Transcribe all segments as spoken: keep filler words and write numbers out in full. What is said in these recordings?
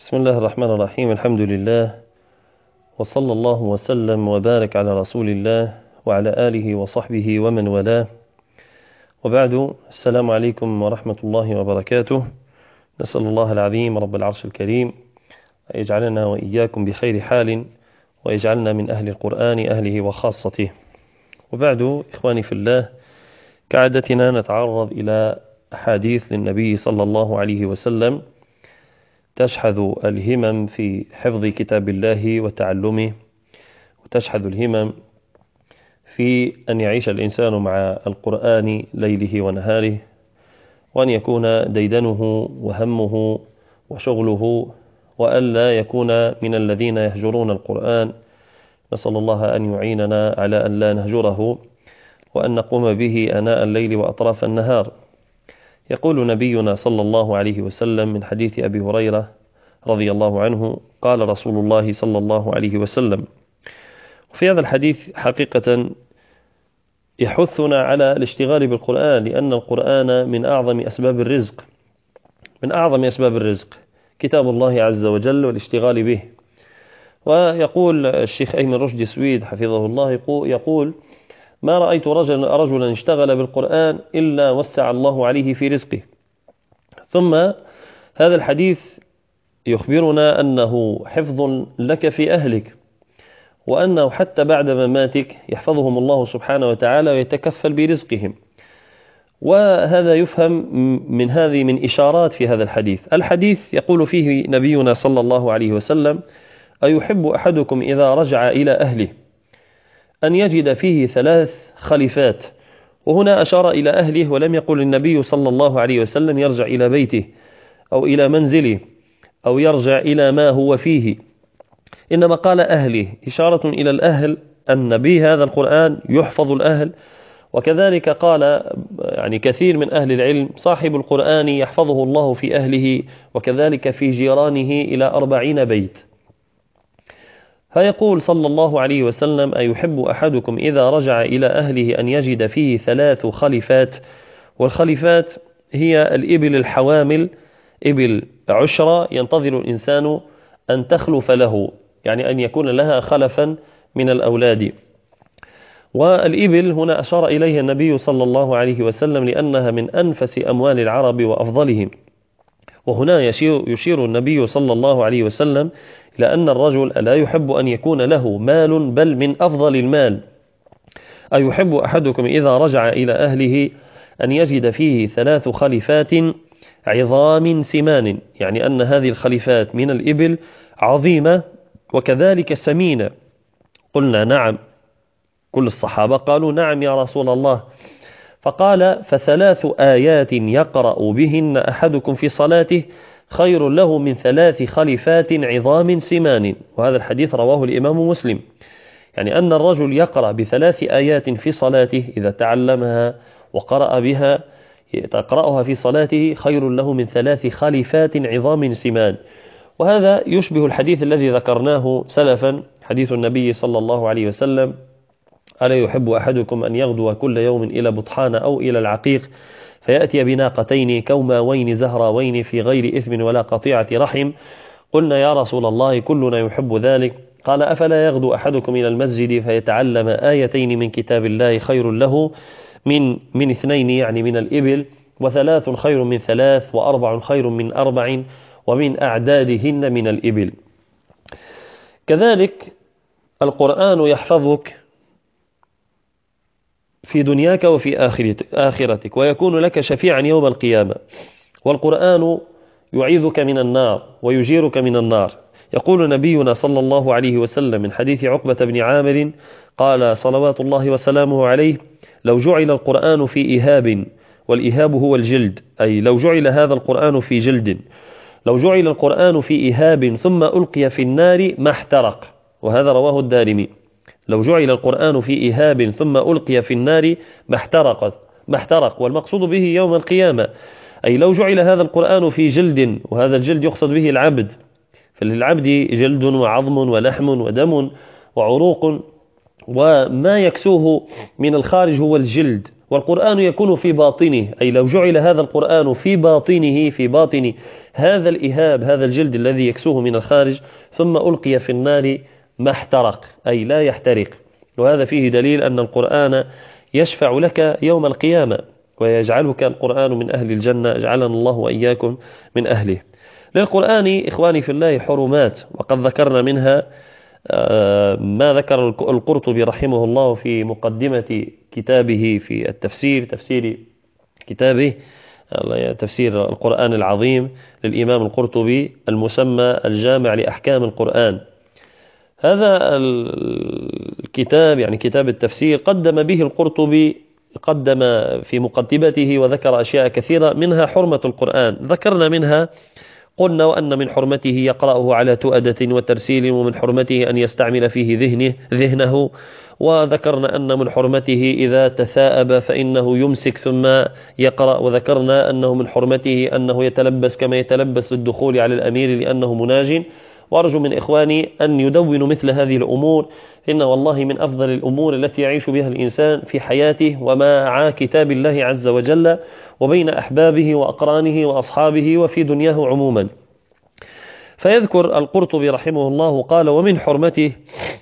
بسم الله الرحمن الرحيم. الحمد لله، وصلى الله وسلم وبارك على رسول الله وعلى آله وصحبه ومن والاه، وبعد. السلام عليكم ورحمة الله وبركاته. نسأل الله العظيم رب العرش الكريم أن يجعلنا وإياكم بخير حال، ويجعلنا من أهل القرآن أهله وخاصته. وبعد، إخواني في الله، كعادتنا نتعرض إلى أحاديث للنبي صلى الله عليه وسلم تشحذ الهمم في حفظ كتاب الله وتعلمه، وتشحذ الهمم في أن يعيش الإنسان مع القرآن ليله ونهاره، وأن يكون ديدنه وهمه وشغله، وألا يكون من الذين يهجرون القرآن. نسأل الله أن يعيننا على أن لا نهجره، وأن نقوم به آناء الليل وأطراف النهار. يقول نبينا صلى الله عليه وسلم من حديث أبي هريرة رضي الله عنه: قال رسول الله صلى الله عليه وسلم. في هذا الحديث حقيقة يحثنا على الاشتغال بالقرآن، لأن القرآن من أعظم أسباب الرزق، من أعظم أسباب الرزق كتاب الله عز وجل والاشتغال به. ويقول الشيخ أيمن رشدي سويد حفظه الله، يقول: ما رأيت رجلا, رجلا اشتغل بالقرآن إلا وسع الله عليه في رزقه. ثم هذا الحديث يخبرنا أنه حفظ لك في أهلك، وأنه حتى بعد مماتك يحفظهم الله سبحانه وتعالى ويتكفل برزقهم. وهذا يفهم من هذه من إشارات في هذا الحديث. الحديث يقول فيه نبينا صلى الله عليه وسلم: أيحب أحدكم إذا رجع إلى أهله أن يجد فيه ثلاث خليفات؟ وهنا أشار إلى أهله، ولم يقل النبي صلى الله عليه وسلم يرجع إلى بيته أو إلى منزله أو يرجع إلى ما هو فيه، إنما قال أهله، إشارة إلى الأهل أن بهذا القرآن يحفظ الأهل. وكذلك قال يعني كثير من أهل العلم: صاحب القرآن يحفظه الله في أهله، وكذلك في جيرانه إلى أربعين بيت. فيقول صلى الله عليه وسلم: أيحب أحدكم إذا رجع إلى أهله أن يجد فيه ثلاث خليفات. والخليفات هي الإبل الحوامل، إبل عشرة ينتظر الإنسان أن تخلف له، يعني أن يكون لها خلفا من الأولاد. والإبل هنا أشار إليها النبي صلى الله عليه وسلم لأنها من أنفس أموال العرب وأفضلهم. وهنا يشير, يشير النبي صلى الله عليه وسلم إلى أن الرجل لا يحب أن يكون له مال بل من أفضل المال. أيحب أحدكم إذا رجع إلى أهله أن يجد فيه ثلاث خليفات عظام سمان، يعني أن هذه الخليفات من الإبل عظيمة وكذلك سمينة. قلنا نعم، كل الصحابة قالوا نعم يا رسول الله. فقال: فثلاث آيات يقرأ بهن أحدكم في صلاته خير له من ثلاث خليفات عظام سمان. وهذا الحديث رواه الإمام مسلم، يعني أن الرجل يقرأ بثلاث آيات في صلاته إذا تعلمها وقرأ بها تقرأها في صلاته خير له من ثلاث خليفات عظام سمان. وهذا يشبه الحديث الذي ذكرناه سلفا، حديث النبي صلى الله عليه وسلم: ألا يحب أحدكم أن يغدو كل يوم إلى بطحان أو إلى العقيق فيأتي بناقتين كوماوين زهراوين في غير إثم ولا قطيعة رحم؟ قلنا يا رسول الله كلنا يحب ذلك. قال: أفلا يغدو أحدكم إلى المسجد فيتعلم آيتين من كتاب الله خير له من من اثنين، يعني من الإبل، وثلاث خير من ثلاث، وأربع خير من أربع، ومن أعدادهن من الإبل. كذلك القرآن يحفظك في دنياك وفي آخرتك، ويكون لك شفيعا يوم القيامة. والقرآن يعيذك من النار ويجيرك من النار. يقول نبينا صلى الله عليه وسلم من حديث عقبة بن عامر قال صلوات الله وسلامه عليه: لو جعل القرآن في إيهاب، والإيهاب هو الجلد، أي لو جعل هذا القرآن في جلد، لو جعل القرآن في إيهاب ثم ألقي في النار ما احترق. وهذا رواه الدارمي: لو جعل القرآن في إيهاب ثم ألقي في النار ما احترق ما احترق والمقصود به يوم القيامة، أي لو جعل هذا القرآن في جلد، وهذا الجلد يقصد به العبد، فللعبد جلد وعظم ولحم ودم وعروق، وما يكسوه من الخارج هو الجلد، والقرآن يكون في باطنه، أي لو جعل هذا القرآن في باطنه في باطن هذا الإهاب، هذا الجلد الذي يكسوه من الخارج، ثم ألقي في النار ما احترق، أي لا يحترق. وهذا فيه دليل أن القرآن يشفع لك يوم القيامة، ويجعلك القرآن من أهل الجنة، جعلنا الله وإياكم من أهله. للقرآن إخواني في الله حرمات، وقد ذكرنا منها ما ذكر القرطبي رحمه الله في مقدمة كتابه في التفسير، تفسير كتابه تفسير القرآن العظيم للإمام القرطبي المسمى الجامع لأحكام القرآن. هذا الكتاب يعني كتاب التفسير قدم به القرطبي، قدم في مقدمته وذكر أشياء كثيرة منها حرمة القرآن. ذكرنا منها قلنا وأن من حرمته يقرأه على تؤدة وترسيل، ومن حرمته أن يستعمل فيه ذهنه, ذهنه وذكرنا أن من حرمته إذا تثاءب فإنه يمسك ثم يقرأ، وذكرنا أنه من حرمته أنه يتلبس كما يتلبس الدخول على الأمير لأنه مناج. وأرجو من إخواني أن يدونوا مثل هذه الأمور، إن والله من أفضل الأمور التي يعيش بها الإنسان في حياته ومع كتاب الله عز وجل وبين أحبابه وأقرانه وأصحابه وفي دنياه عموما. فيذكر القرطبي رحمه الله قال: ومن حرمته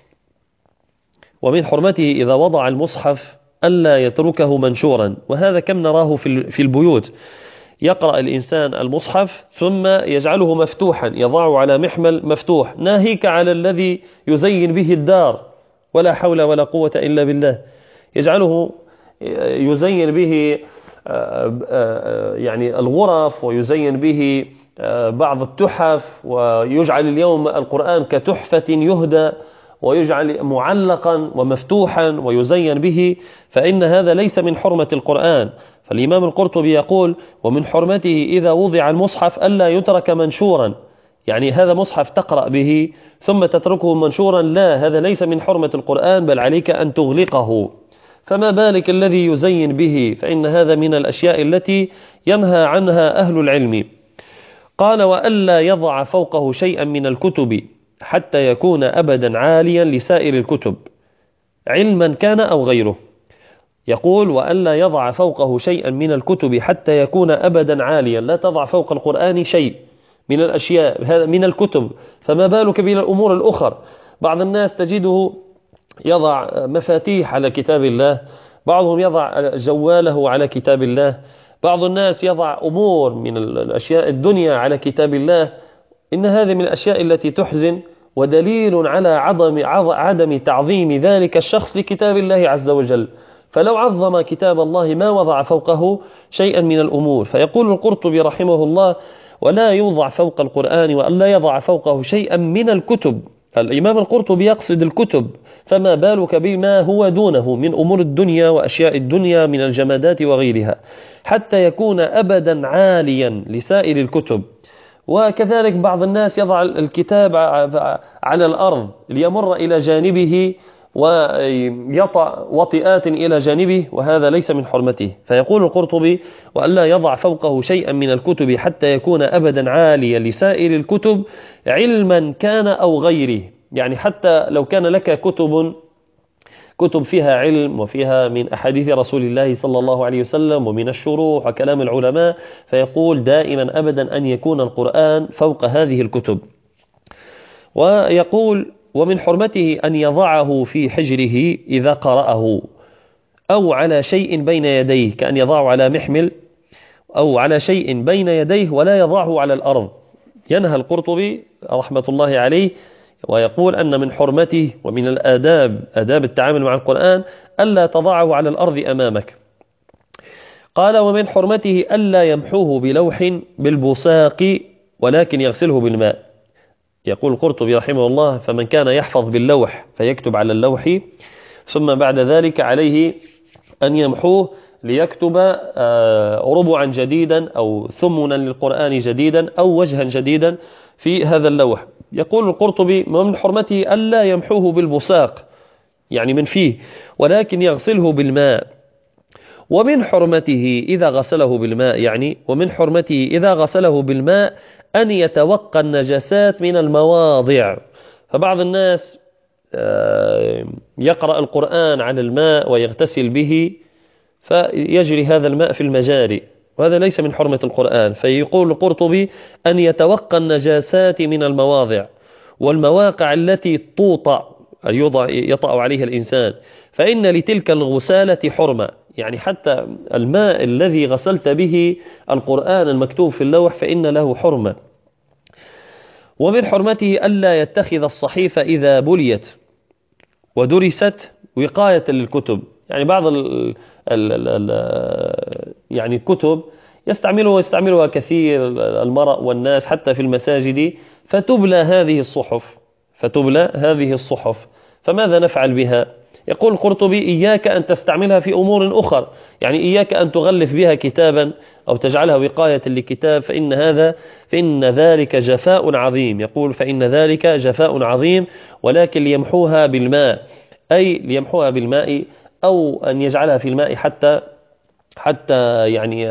ومن حرمته إذا وضع المصحف ألا يتركه منشورا. وهذا كم نراه في البيوت، يقرأ الإنسان المصحف ثم يجعله مفتوحا، يضعه على محمل مفتوح، ناهيك على الذي يزين به الدار، ولا حول ولا قوة إلا بالله، يجعله يزين به يعني الغرف، ويزين به بعض التحف، ويجعل اليوم القرآن كتحفة يهدى، ويجعل معلقا ومفتوحا ويزين به، فإن هذا ليس من حرمة القرآن. فالإمام القرطبي يقول: ومن حرمته إذا وضع المصحف ألا يترك منشورا، يعني هذا مصحف تقرأ به ثم تتركه منشورا، لا، هذا ليس من حرمة القرآن، بل عليك أن تغلقه. فما بالك الذي يزين به، فإن هذا من الأشياء التي ينهى عنها أهل العلم. قال: وألا يضع فوقه شيئا من الكتب حتى يكون أبدا عاليا لسائر الكتب، علما كان أو غيره. يقول: وألا يضع فوقه شيئا من الكتب حتى يكون أبدا عاليا، لا تضع فوق القرآن شيء من الأشياء، هذا من الكتب، فما بالك بالأمور الأخرى. بعض الناس تجده يضع مفاتيح على كتاب الله، بعضهم يضع جواله على كتاب الله، بعض الناس يضع أمور من الأشياء الدنيا على كتاب الله. إن هذه من الأشياء التي تحزن، ودليل على عدم عدم تعظيم ذلك الشخص لكتاب الله عز وجل. فلو عظم كتاب الله ما وضع فوقه شيئا من الأمور. فيقول القرطبي رحمه الله: ولا يوضع فوق القرآن وألا يضع فوقه شيئا من الكتب. الإمام القرطبي يقصد الكتب، فما بالك بما هو دونه من أمور الدنيا وأشياء الدنيا من الجمادات وغيرها، حتى يكون أبدا عاليا لسائر الكتب. وكذلك بعض الناس يضع الكتاب على الأرض ليمر إلى جانبه ويطأ وطئات إلى جانبه، وهذا ليس من حرمته. فيقول القرطبي: وألا يضع فوقه شيئا من الكتب حتى يكون أبدا عاليا لسائر الكتب، علما كان أو غيره. يعني حتى لو كان لك كتب كتب فيها علم وفيها من أحاديث رسول الله صلى الله عليه وسلم ومن الشروح وكلام العلماء، فيقول دائما أبدا أن يكون القرآن فوق هذه الكتب. ويقول: ومن حرمته أن يضعه في حجره إذا قرأه، أو على شيء بين يديه، كأن يضعه على محمل أو على شيء بين يديه ولا يضعه على الأرض. ينهى القرطبي رحمة الله عليه ويقول أن من حرمته ومن الآداب، آداب التعامل مع القرآن، ألا تضعه على الأرض أمامك. قال: ومن حرمته ألا يمحوه بلوح بالبصاق ولكن يغسله بالماء. يقول القرطبي رحمه الله: فمن كان يحفظ باللوح فيكتب على اللوح، ثم بعد ذلك عليه أن يمحوه ليكتب ربعا جديدا أو ثمنا للقرآن جديدا أو وجها جديدا في هذا اللوح. يقول القرطبي: ومن حرمته ألا يمحوه بالبصاق، يعني من فيه، ولكن يغسله بالماء. ومن حرمته إذا غسله بالماء، يعني ومن حرمته إذا غسله بالماء أن يتوقى النجاسات من المواضع. فبعض الناس يقرأ القرآن على الماء ويغتسل به، فيجري هذا الماء في المجاري، وهذا ليس من حرمة القرآن. فيقول القرطبي أن يتوقى النجاسات من المواضع والمواقع التي توطأ يضع يطأ عليها الإنسان، فإن لتلك الغسالة حرمة، يعني حتى الماء الذي غسلت به القرآن المكتوب في اللوح فإن له حرمة. ومن حرمته ألا يتخذ الصحيفة إذا بليت ودرست وقاية للكتب، يعني بعض ال ال ال يعني الكتب يستعملها يستعملها كثير المرء والناس حتى في المساجد، فتبلى هذه الصحف فتبلى هذه الصحف فماذا نفعل بها؟ يقول القرطبي: إياك أن تستعملها في أمور أخرى، يعني إياك أن تغلف بها كتابا أو تجعلها وقاية لكتاب، فإن هذا فإن ذلك جفاء عظيم. يقول: فإن ذلك جفاء عظيم، ولكن ليمحوها بالماء، أي ليمحوها بالماء أو أن يجعلها في الماء حتى حتى يعني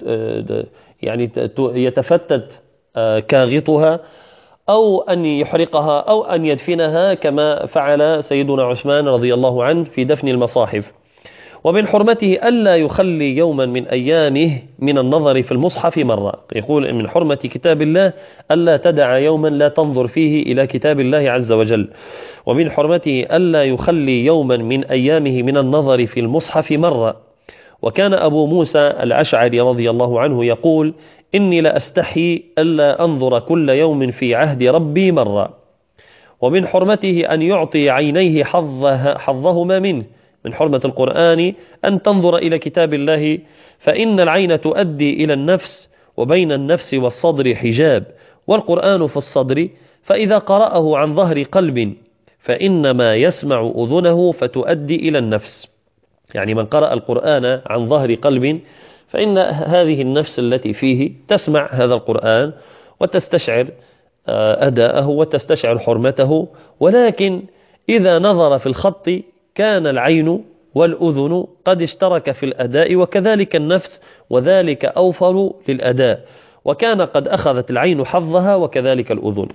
يعني يتفتت كاغطها، أو أن يحرقها أو أن يدفنها كما فعل سيدنا عثمان رضي الله عنه في دفن المصاحف. ومن حرمته ألا يخلي يوما من أيامه من النظر في المصحف مرة. يقول: من حرمة كتاب الله ألا تدع يوما لا تنظر فيه إلى كتاب الله عز وجل. ومن حرمته ألا يخلي يوما من أيامه من النظر في المصحف مرة. وكان أبو موسى الأشعري رضي الله عنه يقول: إني لأستحي ألا أنظر كل يوم في عهد ربي مرة. ومن حرمته أن يعطي عينيه حظها حظهما منه. من حرمة القرآن أن تنظر إلى كتاب الله، فإن العين تؤدي إلى النفس، وبين النفس والصدر حجاب، والقرآن في الصدر، فإذا قرأه عن ظهر قلب فإنما يسمع أذنه فتؤدي إلى النفس. يعني من قرأ القرآن عن ظهر قلب فإن هذه النفس التي فيه تسمع هذا القرآن وتستشعر أداءه وتستشعر حرمته، ولكن إذا نظر في الخط كان العين والأذن قد اشترك في الأداء، وكذلك النفس، وذلك أوفر للأداء، وكان قد أخذت العين حظها وكذلك الأذن.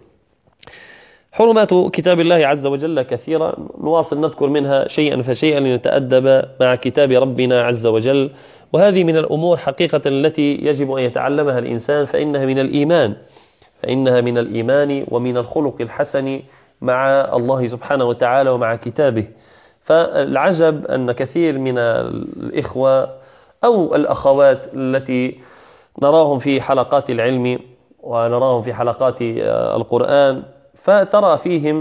حرمات كتاب الله عز وجل كثيرة، نواصل نذكر منها شيئا فشيئا لنتأدب مع كتاب ربنا عز وجل. وهذه من الأمور حقيقة التي يجب أن يتعلمها الإنسان، فإنها من الإيمان فإنها من الإيمان ومن الخلق الحسن مع الله سبحانه وتعالى ومع كتابه. فالعجب أن كثير من الإخوة أو الأخوات التي نراهم في حلقات العلم ونراهم في حلقات القرآن، فترى فيهم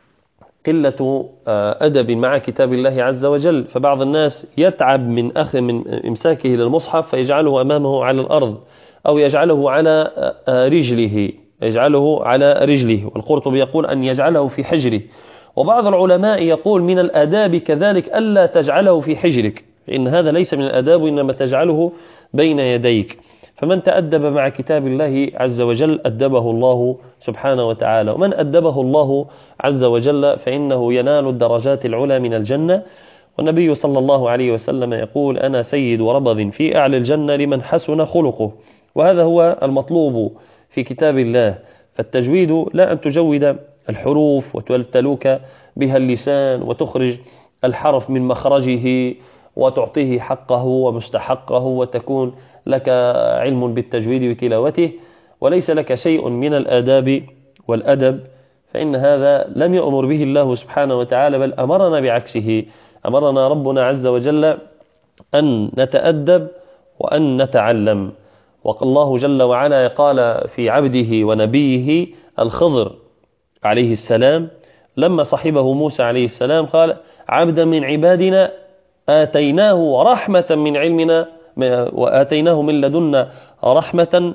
قلة أدب مع كتاب الله عز وجل. فبعض الناس يتعب من أخذ من إمساكه للمصحف فيجعله أمامه على الأرض، أو يجعله على رجله يجعله على رجله والقرطبي يقول أن يجعله في حجره. وبعض العلماء يقول من الآداب كذلك ألا تجعله في حجرك، إن هذا ليس من الآداب، إنما تجعله بين يديك. فمن تأدب مع كتاب الله عز وجل أدبه الله سبحانه وتعالى، ومن أدبه الله عز وجل فإنه ينال الدرجات العلى من الجنة. والنبي صلى الله عليه وسلم يقول: أنا سيد وربض في أعلى الجنة لمن حسن خلقه. وهذا هو المطلوب في كتاب الله. فالتجويد لا أن تجود الحروف وتلوك بها اللسان وتخرج الحرف من مخرجه وتعطيه حقه ومستحقه وتكون لك علم بالتجويد وتلاوته وليس لك شيء من الآداب والأدب، فإن هذا لم يأمر به الله سبحانه وتعالى، بل أمرنا بعكسه. أمرنا ربنا عز وجل أن نتأدب وأن نتعلم. والله جل وعلا قال في عبده ونبيه الخضر عليه السلام لما صحبه موسى عليه السلام قال: عبدا من عبادنا آتيناه رحمة من علمنا وآتيناه من لدنا رحمة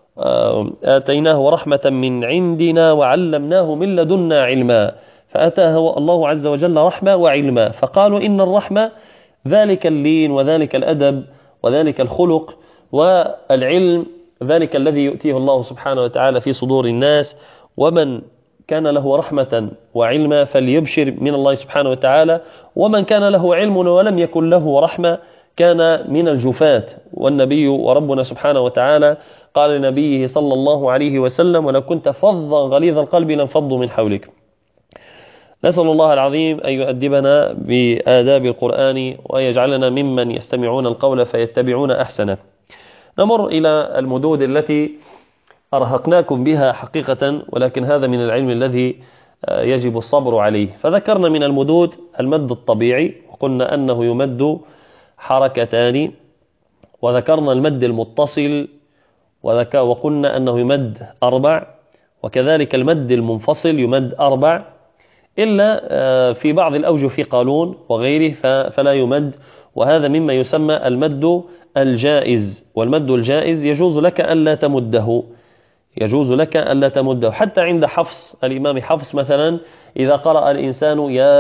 آتيناه رحمة من عندنا وعلمناه من لدنا علما. فأتاه الله عز وجل رحمة وعلما، فقالوا إن الرحمة ذلك اللين وذلك الأدب وذلك الخلق، والعلم ذلك الذي يؤتيه الله سبحانه وتعالى في صدور الناس. ومن كان له رحمة وعلما فليبشر من الله سبحانه وتعالى، ومن كان له علم ولم يكن له رحمة كان من الجفاة. والنبي وربنا سبحانه وتعالى قال لنبيه صلى الله عليه وسلم: ولو كنت فظا غليظ القلب لانفضوا من حولك. نسأل الله العظيم أن يؤدبنا بآداب القرآن وأن يجعلنا ممن يستمعون القول فيتبعون أحسنه. نمر إلى المدود التي أرهقناكم بها حقيقة، ولكن هذا من العلم الذي يجب الصبر عليه. فذكرنا من المدود المد الطبيعي، وقلنا أنه يمد حركتان، وذكرنا المد المتصل وقلنا أنه يمد أربع، وكذلك المد المنفصل يمد أربع، إلا في بعض الأوجه في قالون وغيره فلا يمد، وهذا مما يسمى المد الجائز. والمد الجائز يجوز لك ألا تمده، يجوز لك ألا تمده حتى عند حفص، الإمام حفص مثلا إذا قرأ الإنسان يا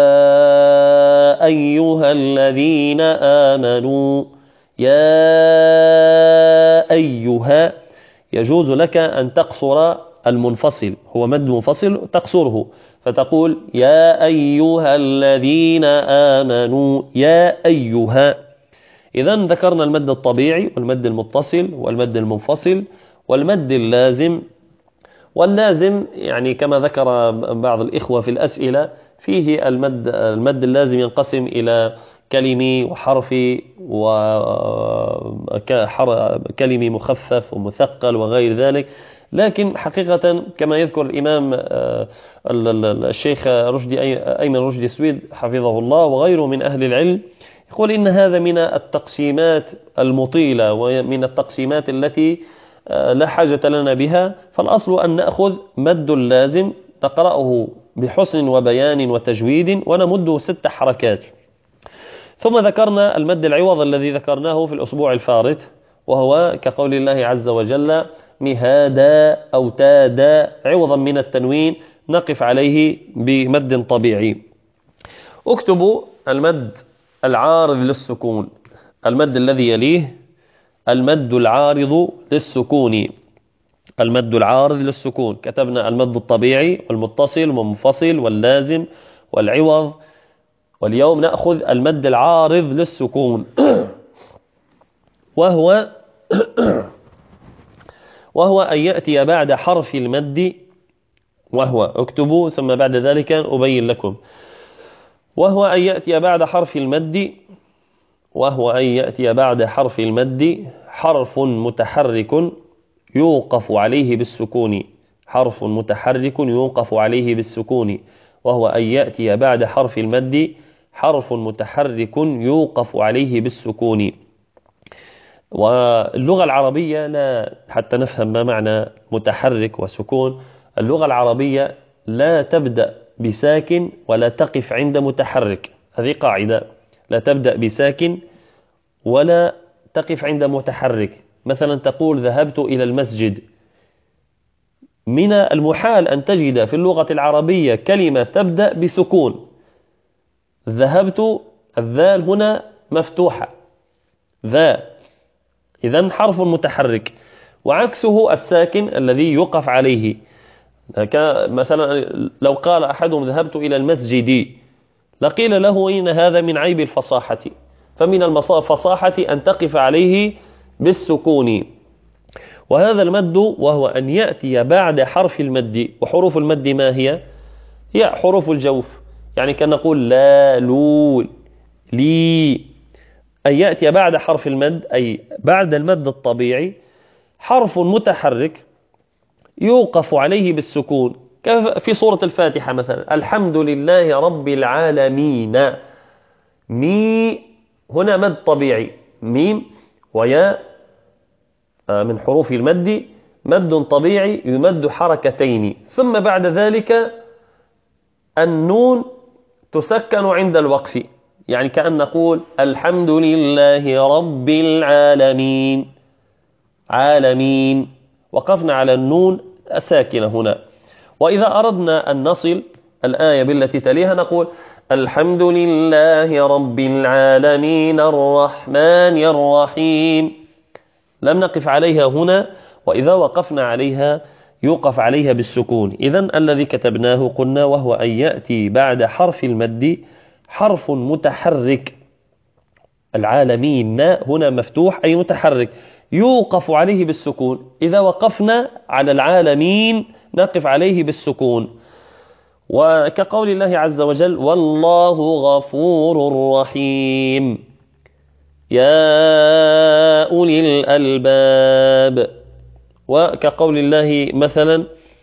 أيها الذين آمنوا يا أيها، يجوز لك أن تقصر المنفصل، هو مد منفصل تقصره، فتقول يا أيها الذين آمنوا يا أيها. إذن ذكرنا المد الطبيعي والمد المتصل والمد المنفصل والمد اللازم. واللازم يعني كما ذكر بعض الإخوة في الأسئلة فيه المد المد اللازم ينقسم إلى كلمي وحرفي وكلمي مخفف ومثقل وغير ذلك، لكن حقيقة كما يذكر الإمام الشيخ رشدي أيمن رشدي سويد حفظه الله وغيره من أهل العلم، يقول إن هذا من التقسيمات المطيلة ومن التقسيمات التي لا حاجة لنا بها، فالأصل أن نأخذ مد لازم نقرأه بحسن وبيان وتجويد ونمده ست حركات. ثم ذكرنا المد العوض الذي ذكرناه في الأسبوع الفارط، وهو كقول الله عز وجل مهادا أو تادا عوضا من التنوين، نقف عليه بمد طبيعي. اكتبوا المد العارض للسكون، المد الذي يليه المد العارض للسكون، المد العارض للسكون. كتبنا المد الطبيعي والمتصل والمنفصل واللازم والعوض، واليوم نأخذ المد العارض للسكون وهو وهو أن يأتي بعد حرف المد، وهو اكتبوا ثم بعد ذلك أبين لكم، وهو أن يأتي بعد حرف المد وهو أن يأتي بعد حرف المد حرف متحرك يوقف عليه بالسكون، حرف متحرك يوقف عليه بالسكون، وهو أن يأتي بعد حرف المد حرف متحرك يوقف عليه بالسكون. واللغة العربية لا حتى نفهم ما معنى متحرك وسكون، اللغة العربية لا تبدأ بساكن ولا تقف عند متحرك، هذه قاعدة، لا تبدأ بساكن ولا تقف عند متحرك. مثلا تقول ذهبت إلى المسجد، من المحال أن تجد في اللغة العربية كلمة تبدأ بسكون. ذهبت الذال هنا مفتوحة ذا، إذن حرف متحرك، وعكسه الساكن الذي يقف عليه. مثلا لو قال أحدهم ذهبت إلى المسجد لقيل له إن هذا من عيب الفصاحة، فمن الفصاحة أن تقف عليه بالسكون. وهذا المد وهو أن يأتي بعد حرف المد، وحروف المد ما هي؟ هي حروف الجوف، يعني كان نقول لا لول لي، أن يأتي بعد حرف المد أي بعد المد الطبيعي حرف متحرك يوقف عليه بالسكون، في سورة الفاتحة مثلا الحمد لله رب العالمين، مي هنا مد طبيعي ميم وياء من حروف المد، مد طبيعي يمد حركتين، ثم بعد ذلك النون تسكن عند الوقف، يعني كأن نقول الحمد لله رب العالمين، عالمين وقفنا على النون الساكنة هنا. وإذا أردنا أن نصل الآية بالتي تليها نقول الحمد لله رب العالمين الرحمن الرحيم، لم نقف عليها هنا، وإذا وقفنا عليها يوقف عليها بالسكون. إذن الذي كتبناه قلنا وهو أن يأتي بعد حرف المد حرف متحرك، العالمين هنا مفتوح أي متحرك يوقف عليه بالسكون، إذا وقفنا على العالمين نقف عليه بالسكون. وكقول الله عز وجل والله غفور رحيم. يا أولي الألباب. وكقول الله مثلا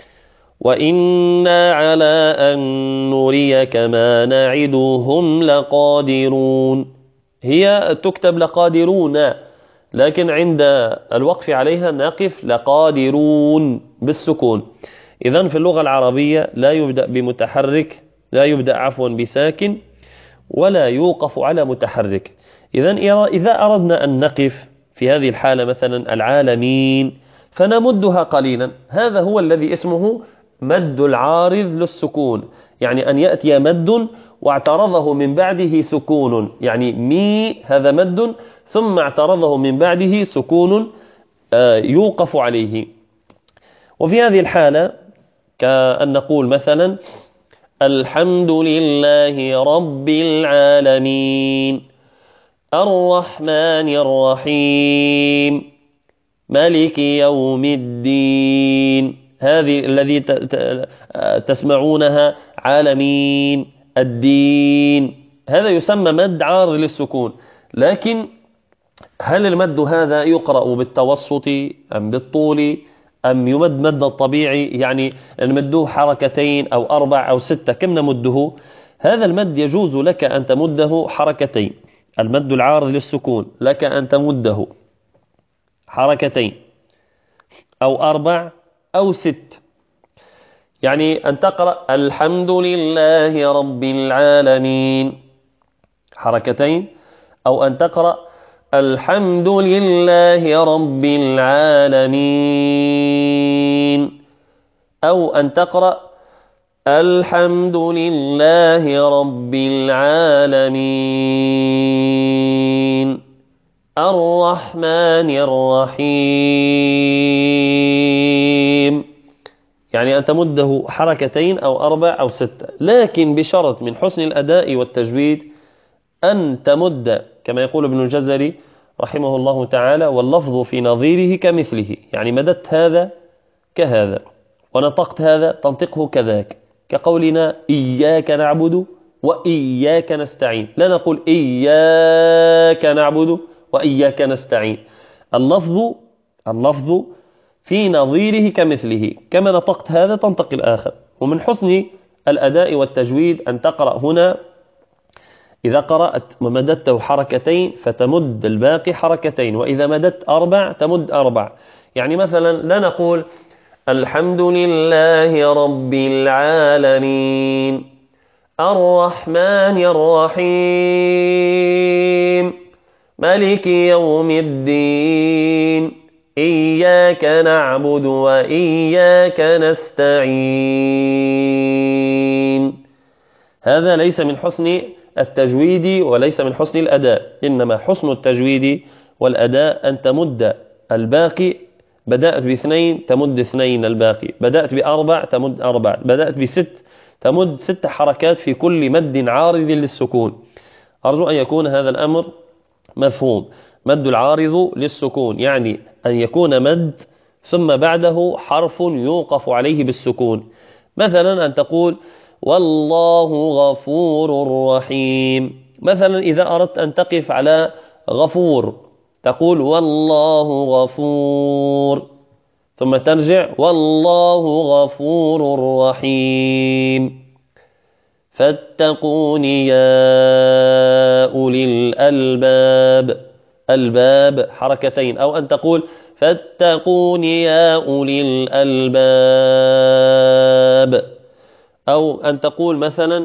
وإنا على أن نريك ما نعدهم لقادرون. هي تكتب لقادرون، لكن عند الوقف عليها نقف لقادرون بالسكون. إذن في اللغة العربية لا يبدأ بمتحرك، لا يبدأ عفوا بساكن، ولا يوقف على متحرك. إذن إذا أردنا أن نقف في هذه الحالة مثلا العالمين فنمدها قليلا، هذا هو الذي اسمه مد العارض للسكون، يعني أن يأتي مد واعترضه من بعده سكون، يعني مي هذا مد ثم اعترضه من بعده سكون يوقف عليه. وفي هذه الحالة كأن نقول مثلا الحمد لله رب العالمين الرحمن الرحيم مالك يوم الدين. هذه الذي تسمعونها عالمين الدين، هذا يسمى مد عارض للسكون. لكن هل المد هذا يقرأ بالتوسط أم بالطول أم يمد مد الطبيعي، يعني نمده حركتين أو أربع أو ستة، كم نمده؟ هذا المد يجوز لك أن تمده حركتين، المد العارض للسكون لك أن تمده حركتين أو أربع أو ست، يعني أن تقرأ الحمد لله رب العالمين حركتين، أو أن تقرأ الحمد لله رب العالمين، أو أن تقرأ الحمد لله رب العالمين الرحمن الرحيم، يعني أن تمده حركتين أو أربع أو ستة، لكن بشرط من حسن الأداء والتجويد أن تمد كما يقول ابن الجزري رحمه الله تعالى واللفظ في نظيره كمثله، يعني مددت هذا كهذا ونطقت هذا تنطقه كذاك، كقولنا إياك نعبد وإياك نستعين، لا نقول إياك نعبد وإياك نستعين، اللفظ اللفظ في نظيره كمثله، كما نطقت هذا تنطق الآخر. ومن حسن الأداء والتجويد أن تقرأ هنا إذا قرأت ومددته حركتين فتمد الباقي حركتين، وإذا مددت أربع تمد أربع، يعني مثلا لا نقول الحمد لله رب العالمين الرحمن الرحيم مالك يوم الدين إياك نعبد وإياك نستعين. هذا ليس من حسن التجويد وليس من حسن الأداء، إنما حسن التجويد والأداء أن تمد الباقي، بدأت باثنين تمد اثنين الباقي، بدأت بأربع تمد أربع، بدأت بست تمد ست حركات في كل مد عارض للسكون. أرجو أن يكون هذا الأمر مفهوم. مد العارض للسكون يعني أن يكون مد ثم بعده حرف يوقف عليه بالسكون، مثلا أن تقول والله غفور رحيم، مثلا إذا أردت أن تقف على غفور تقول والله غفور، ثم ترجع والله غفور رحيم. فاتقون يا أولي الألباب، الباب حركتين، أو أن تقول فاتقون يا أولي الألباب، أو أن تقول مثلا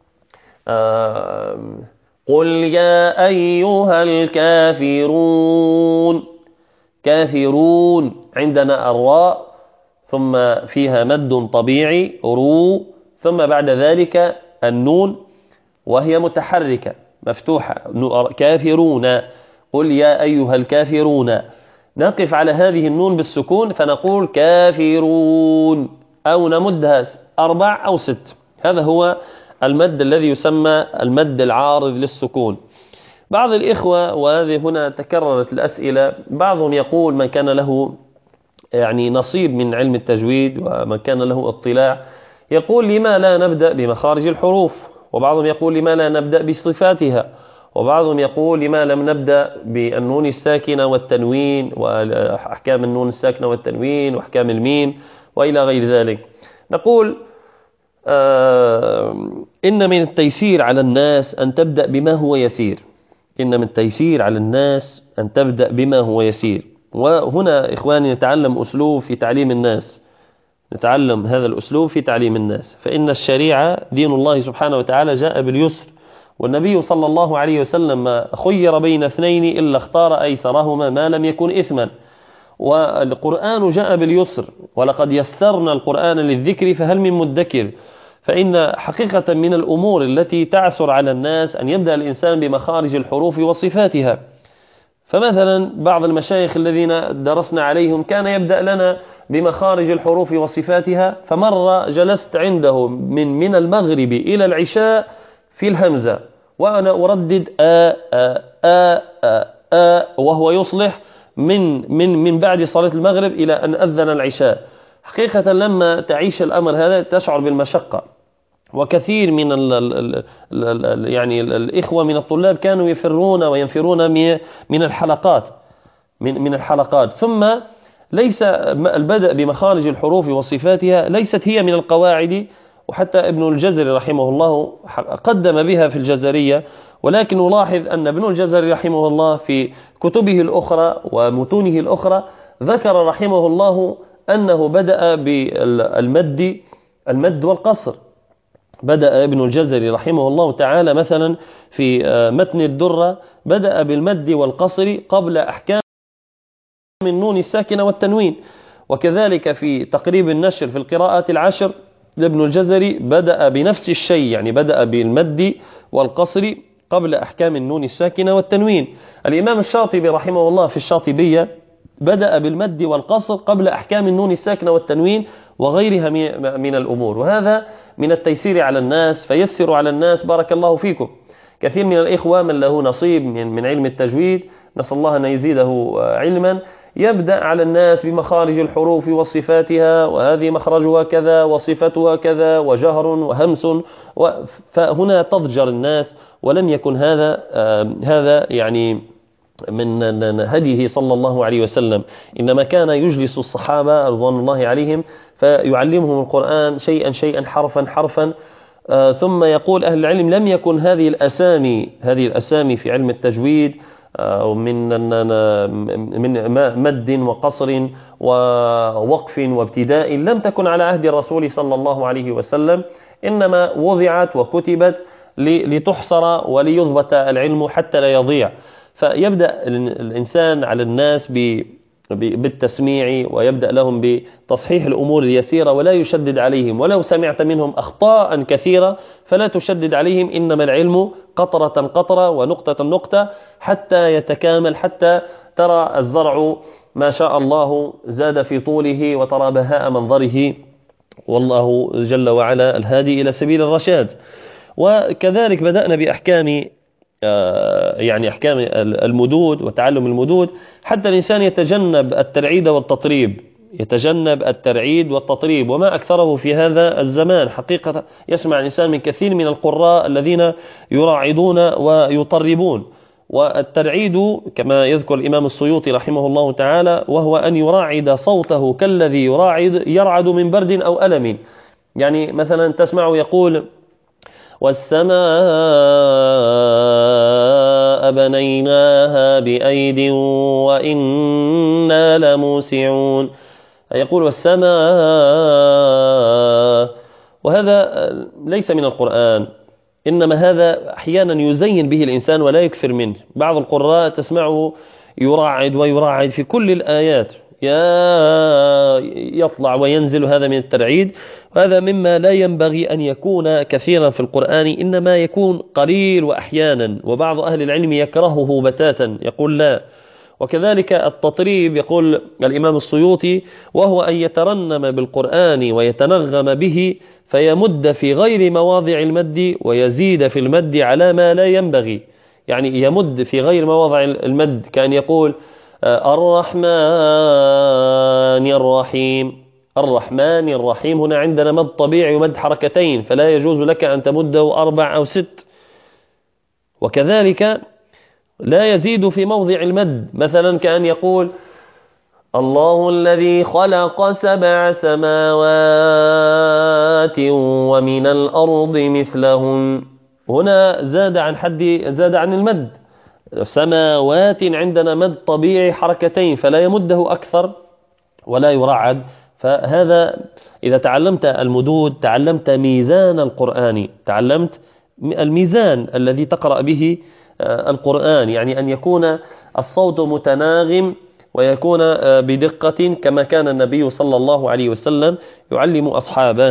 قل يا أيها الكافرون، كافرون عندنا الراء ثم فيها مد طبيعي رو، ثم بعد ذلك النون وهي متحركة مفتوحة كافرون، قل يا أيها الكافرون، نقف على هذه النون بالسكون فنقول كافرون، أو نمدها أربع أو ست. هذا هو المد الذي يسمى المد العارض للسكون. بعض الإخوة، وهذه هنا تكررت الأسئلة، بعضهم يقول من كان له يعني نصيب من علم التجويد ومن كان له اطلاع، يقول لما لا نبدأ بمخارج الحروف، وبعضهم يقول لما لا نبدأ بصفاتها، وبعضهم يقول لما لم نبدأ بالنون الساكنة والتنوين وأحكام النون الساكنة والتنوين وأحكام الميم وإلى غير ذلك. نقول آه إن من التيسير على الناس أن تبدأ بما هو يسير، إن من التيسير على الناس أن تبدأ بما هو يسير. وهنا إخواني نتعلم أسلوب في تعليم الناس، نتعلم هذا الأسلوب في تعليم الناس، فإن الشريعة دين الله سبحانه وتعالى جاء باليسر، والنبي صلى الله عليه وسلم ما خير بين اثنين إلا اختار أيسرهما ما لم يكن إثما. والقرآن جاء باليسر، ولقد يسرنا القرآن للذكر فهل من مدكر. فإن حقيقة من الأمور التي تعسر على الناس أن يبدأ الإنسان بمخارج الحروف وصفاتها. فمثلا بعض المشايخ الذين درسنا عليهم كان يبدأ لنا بمخارج الحروف وصفاتها، فمرة جلست عنده من من المغرب إلى العشاء في الهمزة وأنا أردد آ آ آ آ آ وهو يصلح من من من بعد صلاة المغرب إلى أن أذن العشاء. حقيقة لما تعيش الأمر هذا تشعر بالمشقة. وكثير من ال ال ال يعني الإخوة من الطلاب كانوا يفرون وينفرون من الحلقات من من الحلقات. ثم ليس البدء بمخارج الحروف وصفاتها ليست هي من القواعد، وحتى ابن الجزري رحمه الله قدم بها في الجزرية، ولكن نلاحظ أن ابن الجزري رحمه الله في كتبه الأخرى ومتونه الأخرى ذكر رحمه الله أنه بدأ بالمد المد والقصر. بدأ ابن الجزري رحمه الله تعالى مثلا في متن الدرة بدأ بالمد والقصر قبل أحكام النون الساكنة والتنوين. وكذلك في تقريب النشر في القراءات العشر لابن الجزري بدأ بنفس الشيء، يعني بدأ بالمد والقصر قبل أحكام النون الساكنة والتنوين. الإمام الشاطبي رحمه الله في الشاطبية بدأ بالمد والقصر قبل أحكام النون الساكنة والتنوين وغيرها من الأمور. وهذا من التيسير على الناس، فيسروا على الناس بارك الله فيكم. كثير من الإخوة من له نصيب من علم التجويد نسأل الله أن يزيده علما يبدأ على الناس بمخارج الحروف وصفاتها، وهذه مخرجها كذا وصفتها كذا وجهر وهمس، فهنا تضجر الناس. ولم يكن هذا هذا يعني من هديه صلى الله عليه وسلم، إنما كان يجلس الصحابة رضوان الله عليهم فيعلمهم القرآن شيئا شيئا حرفا حرفا. ثم يقول أهل العلم لم يكن هذه الأسامي هذه الأسامي في علم التجويد من من مد وقصر ووقف وابتداء لم تكن على عهد الرسول صلى الله عليه وسلم، إنما وضعت وكتبت لتحصر وليضبط العلم حتى لا يضيع. فيبدأ الإنسان على الناس بالتسميع ويبدأ لهم بتصحيح الأمور اليسيرة ولا يشدد عليهم. ولو سمعت منهم أخطاء كثيرة فلا تشدد عليهم، إنما العلم قطرة قطرة ونقطة نقطة حتى يتكامل، حتى ترى الزرع ما شاء الله زاد في طوله وترى بهاء منظره، والله جل وعلا الهادي إلى سبيل الرشاد. وكذلك بدأنا بأحكام يعني أحكام المدود وتعلم المدود حتى الإنسان يتجنب الترعيد والتطريب، يتجنب الترعيد والتطريب. وما أكثره في هذا الزمان حقيقة. يسمع الإنسان من كثير من القراء الذين يراعدون ويطربون. والترعيد كما يذكر الإمام السيوطي رحمه الله تعالى وهو أن يراعد صوته كالذي يراعد يرعد من برد أو ألم. يعني مثلا تسمع يقول والسماء بنيناها بأيد وإنا لموسعون، يقول والسماء، وهذا ليس من القرآن، إنما هذا أحيانا يزين به الإنسان ولا يكثر منه. بعض القراء تسمعه يراعد ويراعد في كل الآيات، يطلع وينزل، هذا من الترعيد. وهذا مما لا ينبغي أن يكون كثيرا في القرآن، إنما يكون قليل وأحيانا، وبعض أهل العلم يكرهه بتاتا يقول لا. وكذلك التطريب يقول الإمام السيوطي وهو أن يترنم بالقرآن ويتنغم به فيمد في غير مواضع المد ويزيد في المد على ما لا ينبغي. يعني يمد في غير مواضع المد، كان يقول الرحمن الرحيم الرحمن الرحيم، هنا عندنا مد طبيعي ومد حركتين، فلا يجوز لك أن تمده أربع أو ست. وكذلك لا يزيد في موضع المد، مثلا كأن يقول الله الذي خلق سبع سماوات ومن الأرض مثلهن، هنا زاد عن حد زاد عن المد. سماوات عندنا مد طبيعي حركتين، فلا يمده أكثر ولا يرعد. فهذا إذا تعلمت المدود تعلمت ميزان القرآن، تعلمت الميزان الذي تقرأ به القرآن، يعني أن يكون الصوت متناغم ويكون بدقة كما كان النبي صلى الله عليه وسلم يعلم أصحابه.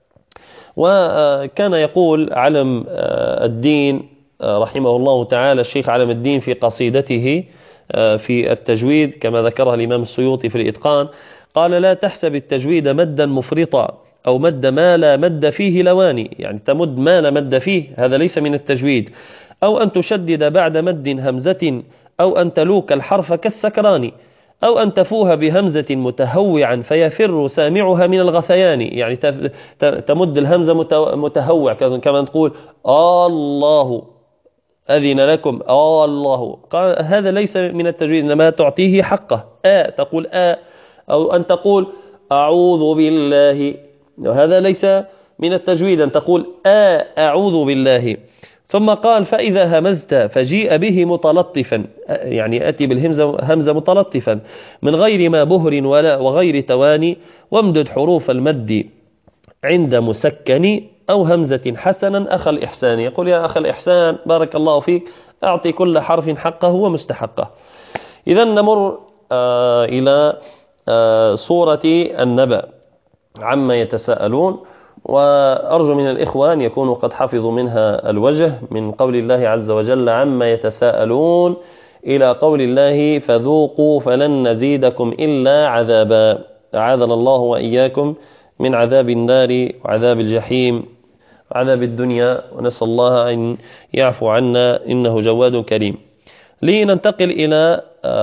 وكان يقول علم الدين رحمه الله تعالى الشيخ علم الدين في قصيدته في التجويد كما ذكرها الإمام السيوطي في الإتقان، قال: لا تحسب التجويد مدا مفرطا أو مد ما لا مد فيه لواني، يعني تمد ما لا مد فيه، هذا ليس من التجويد. أو أن تشدد بعد مد همزة، أو أن تلوك الحرف كالسكران، أو أن تفوه بهمزة متهوعا فيفر سامعها من الغثيان، يعني تمد الهمزة متهوع كما تقول الله أذن لكم الله، قال هذا ليس من التجويد، إنما تعطيه حقه. آ تقول آ، أو أن تقول أعوذ بالله، هذا ليس من التجويد، أن تقول آ أعوذ بالله. ثم قال: فإذا همزت فجيء به متلطفا، يعني أتي بالهمزة همزة متلطفا من غير ما بهر ولا وغير تواني، وامدد حروف المد عند مسكن أو همزة حسنا أخ الإحسان. يقول: يا أخ الإحسان بارك الله فيك، أعطي كل حرف حقه ومستحقه. إذا نمر آه إلى آه سورة النبأ عما يتساءلون، وأرجو من الإخوة أن يكونوا قد حفظوا منها الوجه، من قول الله عز وجل عما يتساءلون إلى قول الله فذوقوا فلن نزيدكم إلا عذابا. أعاذنا الله وإياكم من عذاب النار وعذاب الجحيم وعذاب الدنيا، ونسأل الله أن يعفو عنا إنه جواد كريم. لننتقل إلى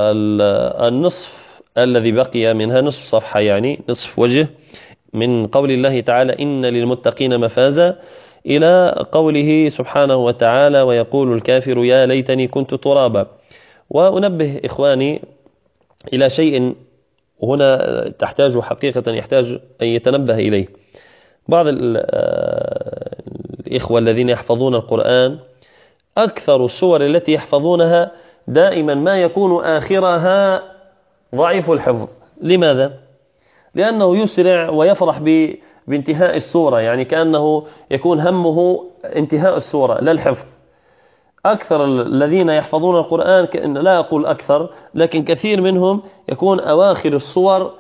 النصف الذي بقي منها، نصف صفحة يعني نصف وجه، من قول الله تعالى إن للمتقين مفازا إلى قوله سبحانه وتعالى ويقول الكافر يا ليتني كنت ترابا. وأنبه إخواني إلى شيء هنا تحتاج حقيقة يحتاج أن يتنبه إليه. بعض الإخوة الذين يحفظون القرآن أكثر السور التي يحفظونها دائما ما يكون آخرها ضعيف الحفظ. لماذا؟ لأنه يسرع ويفرح بانتهاء السورة، يعني كأنه يكون همه انتهاء السورة لا الحفظ. أكثر الذين يحفظون القرآن، لا أقول أكثر لكن كثير منهم يكون أواخر الصور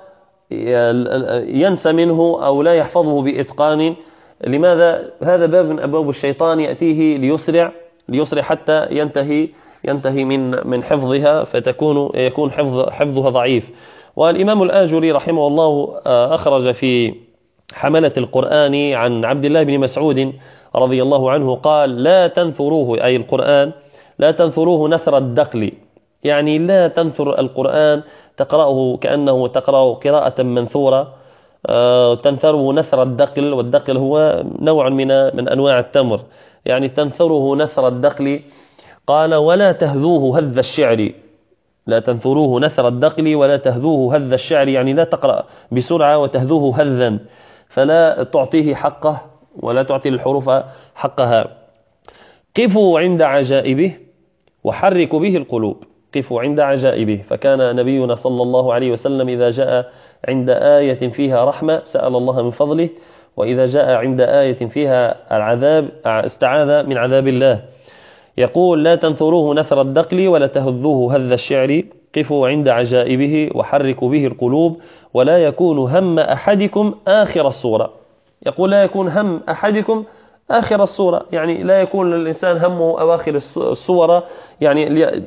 ينسى منه أو لا يحفظه بإتقان. لماذا؟ هذا باب من أبواب الشيطان يأتيه ليسرع ليسرع حتى ينتهي ينتهي من من حفظها، فتكون يكون حفظ حفظها ضعيف. والإمام الآجري رحمه الله أخرج في حملة القرآن عن عبد الله بن مسعود رضي الله عنه قال: لا تنثروه، أي القرآن لا تنثروه نثر الدقل، يعني لا تنثر القرآن تقرأه كأنه تقرأ قراءة منثورة، تنثره نثر الدقل، والدقل هو نوع من من أنواع التمر، يعني تنثره نثر الدقل. قال: ولا تهذوه هذ الشعر، لا تنثروه نثر الدقل ولا تهذوه هذ الشعر، يعني لا تقرأ بسرعة وتهذوه هذا، فلا تعطيه حقه ولا تعطي الحروف حقها. قفوا عند عجائبه وحركوا به القلوب، قفوا عند عجائبه، فكان نبينا صلى الله عليه وسلم إذا جاء عند آية فيها رحمة سأل الله من فضله، وإذا جاء عند آية فيها العذاب استعاذ من عذاب الله. يقول: لا تنثروه نثر الدقل ولا تهذوه هذ الشعر، قفوا عند عجائبه وحركوا به القلوب، ولا يكون هم أحدكم آخر السورة. يقول: لا يكون هم أحدكم آخر السورة، يعني لا يكون الإنسان همه أواخر السورة، يعني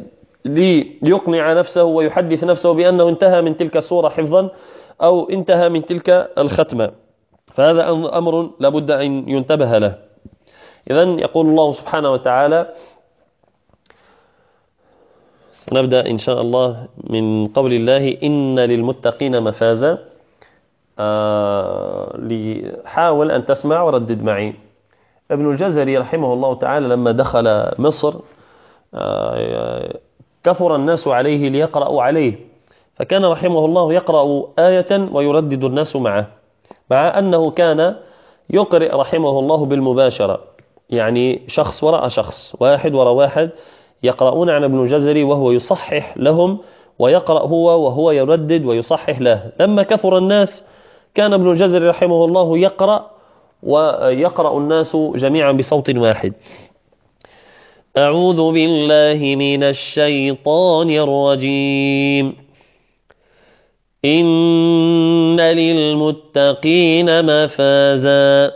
ليقنع نفسه ويحدث نفسه بأنه انتهى من تلك السورة حفظا أو انتهى من تلك الختمة، فهذا أمر لابد أن ينتبه له. إذن يقول الله سبحانه وتعالى، سنبدأ إن شاء الله من قول الله إن للمتقين مفازا. آه حاول أن تسمع وردد معي. ابن الجزري رحمه الله تعالى لما دخل مصر آه كثر الناس عليه ليقرأوا عليه، فكان رحمه الله يقرأ آية ويردد الناس معه، مع أنه كان يقرأ رحمه الله بالمباشرة، يعني شخص وراء شخص، واحد وراء واحد يقرؤون عن ابن الجزري وهو يصحح لهم، ويقرأ هو وهو يردد ويصحح له. لما كثر الناس كان ابن الجزري رحمه الله يقرأ ويقرأ الناس جميعا بصوت واحد. أعوذ بالله من الشيطان الرجيم. إن للمتقين مفازا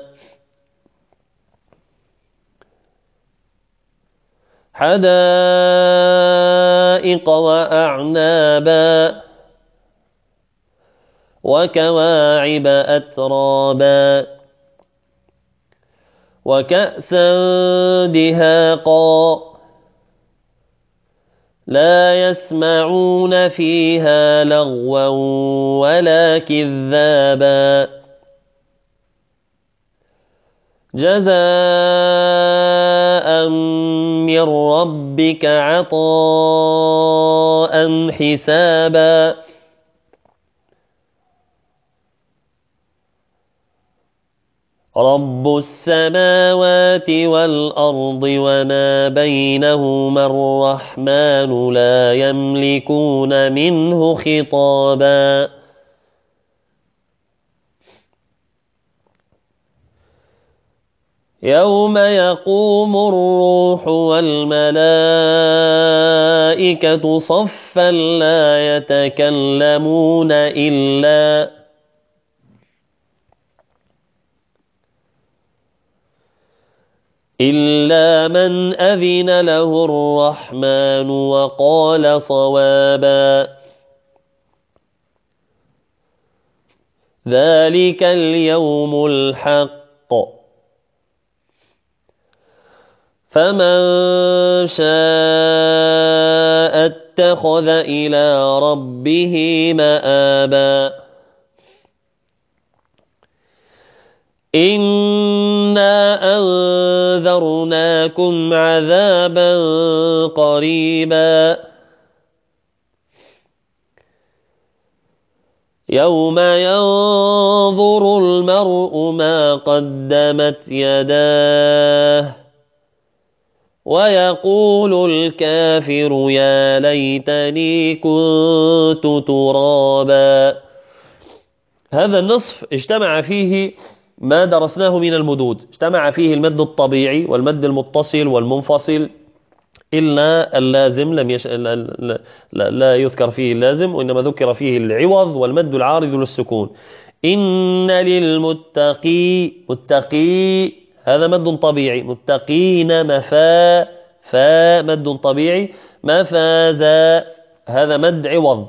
حدائق وأعنابا وكواعب أترابا وكأسا دهاقا لا يسمعون فيها لغوا ولا كذابا جزاء من ربك عطاء حسابا رب السماوات والأرض وما بينهما الرحمن لا يملكون منه خطابا يوم يقوم الروح والملائكة صفا لا يتكلمون إلا إلا من أذن له الرحمن وقال صوابا ذلك اليوم الحق فمن شاء اتخذ إلى ربه مآبا إنا أنذرناكم عذابا قريبا يوم ينظر المرء ما قدمت يداه ويقول الكافر يا ليتني كنت ترابا. هذا النصف اجتمع فيه ما درسناه من المدود، اجتمع فيه المد الطبيعي والمد المتصل والمنفصل، إلا اللازم لم يش... لا... لا... لا يذكر فيه اللازم، وإنما ذكر فيه العوض والمد العارض للسكون. إن للمتقي متقي هذا مد طبيعي، متقين مفا فا مد طبيعي، مفازا هذا مد عوض،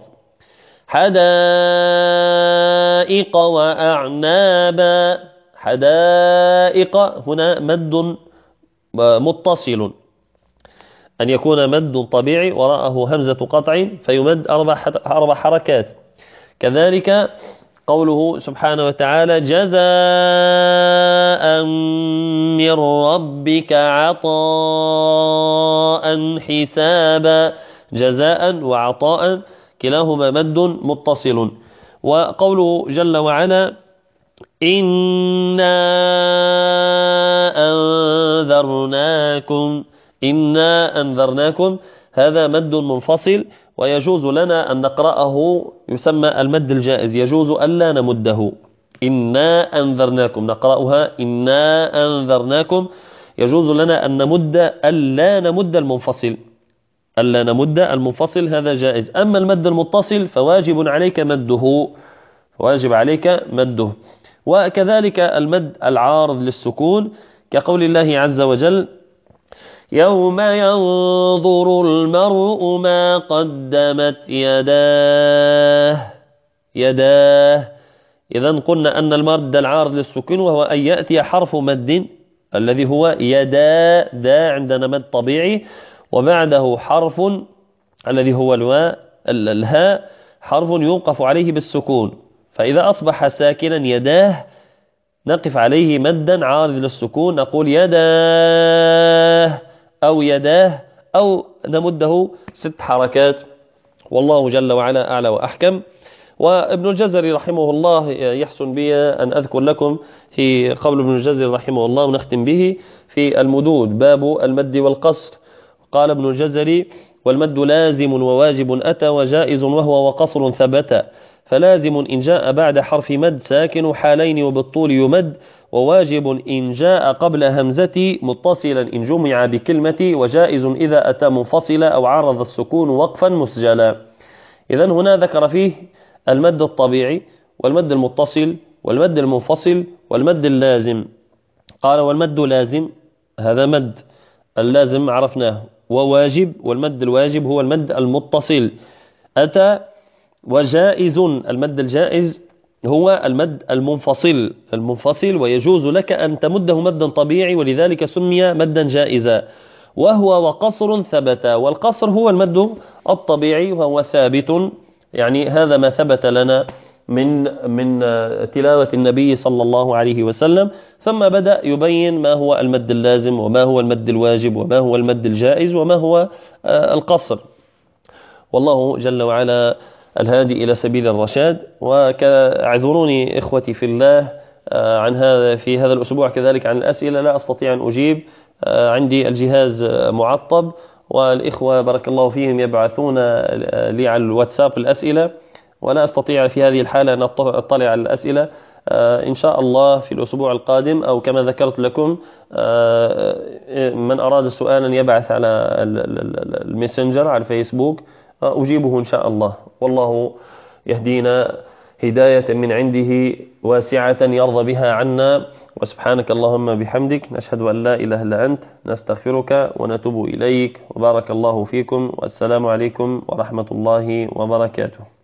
حدائق وأعنابا حدائق هنا مد متصل، أن يكون مد طبيعي وراءه همزة قطع فيمد أربع أربع حركات. كذلك قوله سبحانه وتعالى جزاء من ربك عطاء حسابا، جزاء وعطاء كلاهما مد متصل. وقوله جل وعلا إنا أنذرناكم إنا أنذرناكم هذا مد منفصل، ويجوز لنا أن نقرأه يسمى المد الجائز، يجوز ألا نمده. إنا أنذرناكم نقرأها إنا أنذرناكم، يجوز لنا أن نمد ألا نمد المنفصل، ألا نمد المنفصل هذا جائز. أما المد المتصل فواجب عليك مده، واجب عليك مده. وكذلك المد العارض للسكون كقول الله عز وجل يوم ينظر المرء ما قدمت يداه يداه إذن قلنا أن المد العارض للسكون وهو أن يأتي حرف مد الذي هو يدا دا عندنا مد طبيعي، وبعده حرف الذي هو الواء الهاء حرف يوقف عليه بالسكون، فإذا أصبح ساكنا يداه نقف عليه مدا عارض للسكون، نقول يداه أو يداه، أو نمده ست حركات، والله جل وعلا أعلى وأحكم. وابن الجزري رحمه الله يحسن بي أن أذكر لكم في قول ابن الجزري رحمه الله ونختم به في المدود باب المد والقصر. قال ابن الجزري: والمد لازم وواجب أتى وجائز وهو وقصر ثبت، فلازم إن جاء بعد حرف مد ساكن حالين وبالطول يمد، وواجب إن جاء قبل همزة متصلا إن جمع بكلمة، وجائز إذا أتى منفصلا أو عارض السكون وقفا مسجلا. إذن هنا ذكر فيه المد الطبيعي والمد المتصل والمد المنفصل والمد اللازم. قال: والمد لازم، هذا مد اللازم عرفناه، وواجب، والمد الواجب هو المد المتصل. أتى وجائز، المد الجائز هو المد المنفصل المنفصل ويجوز لك أن تمده مدا طبيعي، ولذلك سمي مدا جائزا. وهو وقصر ثبت، والقصر هو المد الطبيعي وهو ثابت، يعني هذا ما ثبت لنا من من تلاوة النبي صلى الله عليه وسلم. ثم بدأ يبين ما هو المد اللازم وما هو المد الواجب وما هو المد الجائز وما هو القصر. والله جل وعلا الهادي إلى سبيل الرشاد. وكاعذروني إخوتي في الله عن هذا في هذا الأسبوع كذلك عن الأسئلة، لا أستطيع أن أجيب، عندي الجهاز معطب، والإخوة بارك الله فيهم يبعثون لي على الواتساب الأسئلة، ولا أستطيع في هذه الحالة أن أطلع على الأسئلة. إن شاء الله في الأسبوع القادم، أو كما ذكرت لكم من أراد سؤالا يبعث على الميسنجر على الفيسبوك أجيبه إن شاء الله. والله يهدينا هداية من عنده واسعة يرضى بها عنا. وسبحانك اللهم بحمدك، نشهد أن لا إله إلا أنت، نستغفرك ونتوب إليك. وبارك الله فيكم، والسلام عليكم ورحمة الله وبركاته.